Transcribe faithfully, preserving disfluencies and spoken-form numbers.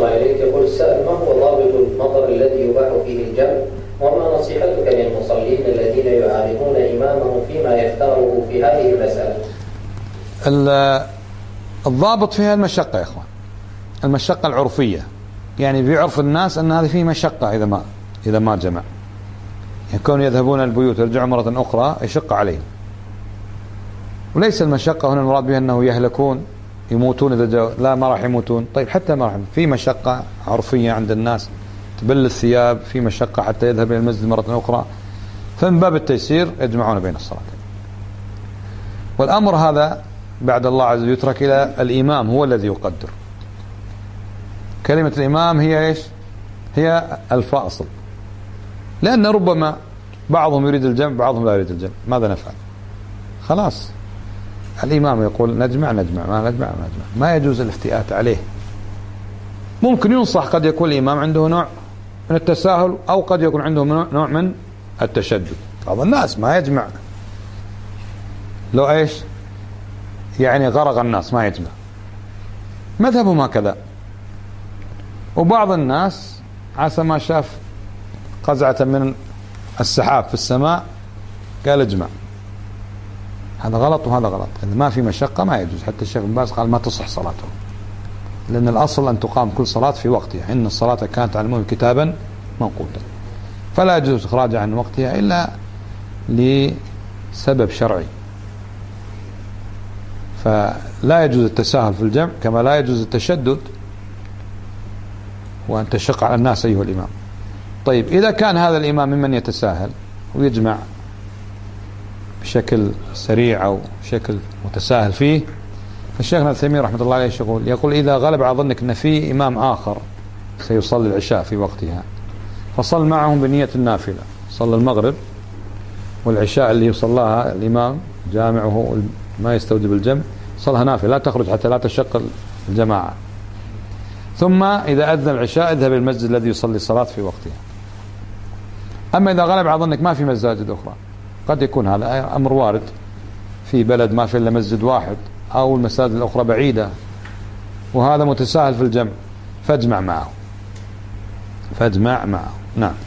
الله إليك. يقول السائل: ما هو ضابط المطر الذي يباح فيه الجمع؟ وما نصيحتك للمصلين الذين يعارضون إمامهم فيما يختاره في هذه المسألة؟ الضابط فيها المشقة يا إخوان، المشقة العرفية، يعني بيعرف الناس أن هذه فيه مشقة إذا ما إذا ما جمع، يكون يذهبون البيوت يرجعوا مرة أخرى يشق عليهم. وليس المشقة هنا المراد بها أنه يهلكون يموتون إذا جاءوا، لا ما راح يموتون. طيب حتى ما راح، في مشقة عرفية عند الناس، تبل الثياب، في مشقة حتى يذهب إلى المسجد مرة أخرى، فمن باب التيسير يجمعون بين الصلاتين. والأمر هذا بعد الله عز وجل يترك إلى الإمام، هو الذي يقدر. كلمة الإمام هي إيش؟ هي الفاصل، لأن ربما بعضهم يريد الجمع بعضهم لا يريد الجمع، ماذا نفعل؟ خلاص الإمام يقول نجمع نجمع، ما نجمع ما نجمع، ما يجوز الافتئات عليه. ممكن ينصح، قد يكون الإمام عنده نوع من التساهل، أو قد يكون عنده نوع من التشدد. بعض الناس ما يجمع، لو إيش يعني غرق الناس ما يجمع، مذهبهم هكذا. وبعض الناس عسى ما شاف قزعة من السحاب في السماء قال اجمع. هذا غلط وهذا غلط، إذا ما في مشقة ما يجوز. حتى الشيخ بن باز قال ما تصح صلاته، لأن الأصل أن تقام كل صلاة في وقتها، إن الصلاة كانت على المؤمن كتابا موقوتا، فلا يجوز إخراجها عن وقتها إلا لسبب شرعي. فلا يجوز التساهل في الجمع، كما لا يجوز التشدد وأن تشق على الناس أيها الإمام. طيب إذا كان هذا الإمام ممن يتساهل ويجمع بشكل سريع أو بشكل متساهل فيه، فالشيخ ابن عثيمين رحمة الله عليه يقول يقول إذا غلب على ظنك أن في إمام آخر سيصلي العشاء في وقتها، فصل معهم بنية النافلة، صلى المغرب والعشاء اللي يصلىها الإمام جامعه ما يستوجب الجمع، صلها نافلة لا تخرج حتى لا تشق الجماعة. ثم إذا أذن العشاء اذهب إلى المسجد الذي يصلي الصلاة في وقتها. أما إذا غلب على ظنك ما في مساجد أخرى، قد يكون هذا أمر وارد في بلد ما في إلا مسجد واحد، أو المساجد الأخرى بعيدة، وهذا متساهل في الجمع، فاجمع معه فاجمع معه نعم.